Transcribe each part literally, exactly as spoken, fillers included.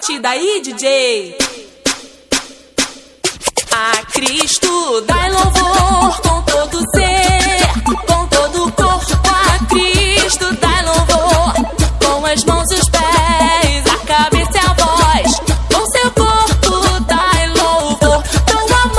batida aí, D J. A Cristo dai louvor com todo ser, com todo o corpo. A Cristo dai louvor, com as mãos e os pés, a cabeça e a voz. Com seu corpo dai louvor, com a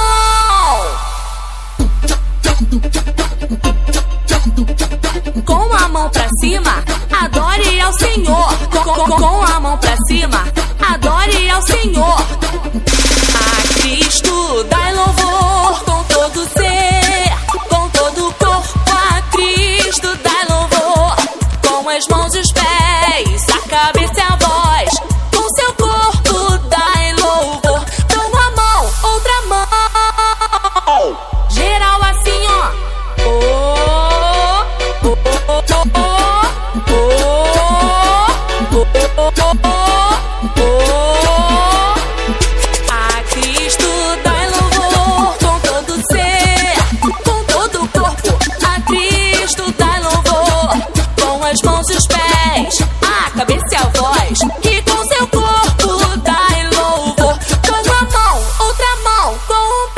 mão. Com a mão pra cima, adore ao Senhor. Com, com, com a mão pra cima, adore ao Senhor. A Cristo dai louvor com todo ser, com todo o corpo. A Cristo dai louvor, com as mãos e os pés, a cabeça e a voz. Com seu corpo dai louvor, com uma mão, outra mão. Geral assim, ó. Oh, oh, oh, oh, oh, oh, oh, oh, oh, oh, oh. As mãos e os pés, a cabeça e a voz, que com seu corpo dai louvor. Com uma mão, outra mão, com o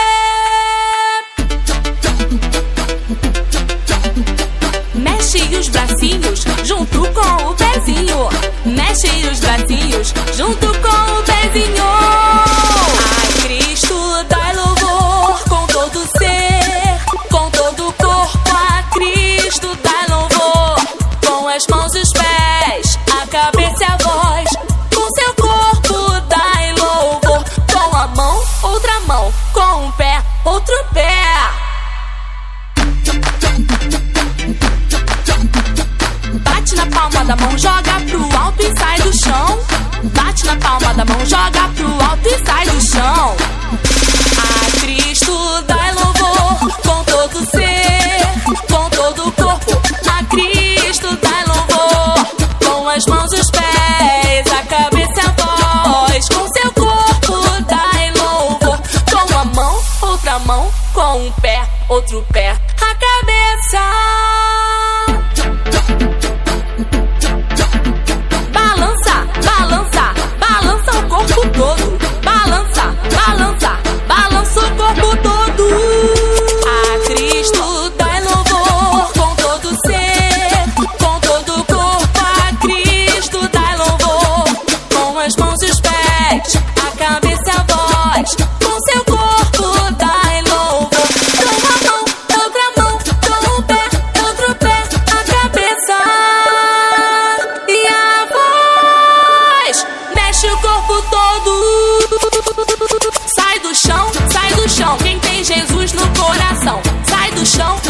pé. Mexe os bracinhos junto com o pezinho. Mexe os bracinhos junto com o pezinho. A Cristo dai louvor com todo ser, com todo o corpo. A Cristo dai louvor, com as mãos e os pés, a cabeça e a voz. Com seu corpo dai louvor. Com a mão, outra mão, com um pé, outro pé. Bate na palma da mão, joga pro alto e sai do chão. Bate na palma da mão, joga pro alto e sai do chão. A Cristo dai louvor com todo ser, com todo o corpo. A Cristo dai louvor, com as mãos e os pés, a cabeça e a voz. Com seu corpo dai louvor. Com uma mão, outra mão, com um pé, outro pé, a cabeça. Balança, balança, balança o corpo todo. Balança, balança, balança o corpo todo. A Cristo dai louvor com todo ser, com todo o corpo. A Cristo dai louvor, com as mãos e os pés, a cabeça e a voz. Com seu corpo dai louvor. Com uma mão, outra mão, com um pé, outro pé, a cabeça e a voz. Mexe o corpo todo. Sai do chão, sai do chão. Quem tem Jesus no coração, sai do chão,